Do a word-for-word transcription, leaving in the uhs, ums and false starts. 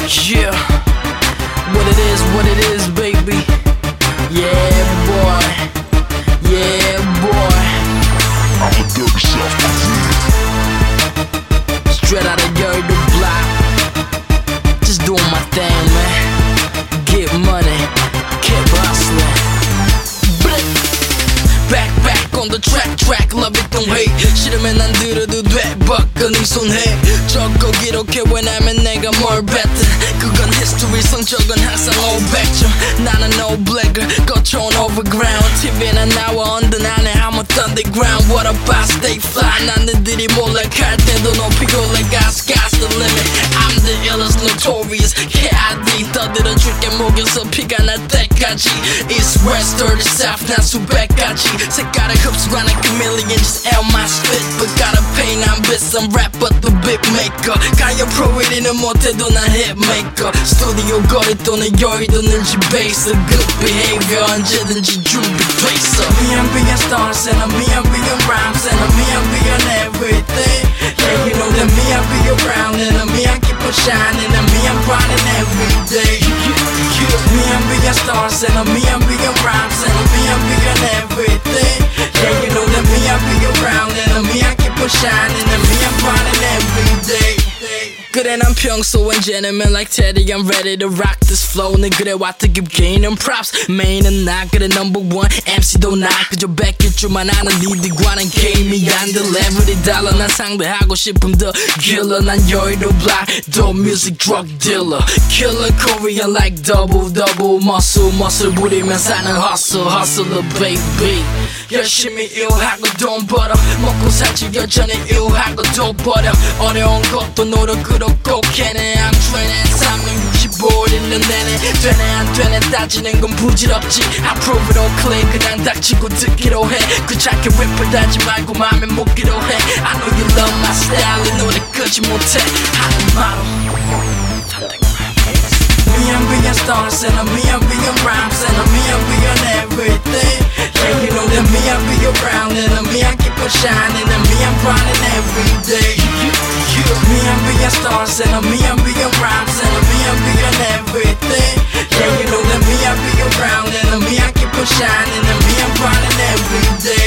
Yeah, what it is, what it is, baby. Yeah, boy. Yeah, boy. I'm a dirty South Korean. Straight out of Yuri the block. Just doing my thing, man. Get money, keep hustling. Back, back on the track, track, love it, don't hate. 싫으면 안 들어도 돼, 버끈이 손해. 저거 기록해, 왜냐면 내가 뭘 better. 그건 history, 성적은 항상 오백 점. 나는 no blagger, 거쳐온 overground. 티비나 나와 언더 안에 I'm a underground. What about stay fly? 나는들이 몰락할 때도 높이고 like sky's the limit. I'm the illest, notorious. Yeah, I D 떠들어줄게 목에서 피가 날 때까지. East, west, dirty south, 난 수백 가지. 색깔을 흡수하는 chameleon, just L my spit. But gotta pay 난 비싼 rap but the beat maker. 가요 프로 일 위는 못해도 난 hit maker. 스튜디오 거리 또는 여의도 늘지 base. Good behavior 언제든지 준비돼 있어. Me and being stars and I'm me and being rhymes and I'm me and being everything. Yeah, you know that me and be around and I'm me and keep on shining and me and grinding every day. Me and being stars and I'm me and being rhymes and I'm me and being everything. Yeah, you know that me and be around and I'm me and keep on shining and me and grinding every day. 그래 난 평소엔 gentleman like Teddy. I'm ready to rock this flow. 늘 그래왔다 give gaining props. Main은 나 그래 number one 엠시도 나 그저 뺏길 줄만 아는 니들과는 게임이 안 돼. 레벨이 달라 난 상대하고 싶음 더 killer. 난 여의도 block dope music drug dealer. Killer Korean like double double muscle muscle 부리면 사는 hustle hustler baby. 열심히 일하고 돈 벌어 먹고 살지 여전히 일하고 돈 벌어. 어려운 것도 노력으로 꼭 해내. I'm training 삼백육십오 일 일 내내 되네 안 되네 따지는 건 부질없지. I prove it all clear 그냥 닥치고 듣기로 해. 귀찮게 랩을 하지 말고 맘에 묻기로 해. I know you love my style 이 노래 끄지 못해 하는 말로. Me and being stars and I'm me and being rhymes and I'm me and being everything. Yeah, you know that me and be around and I'm me and keep on shining and me and grinding every day. Me and being stars and I'm me and being rhymes and I'm me and being everything. Yeah, you know that me and be around and I'm me and keep on shining and me and grinding every day.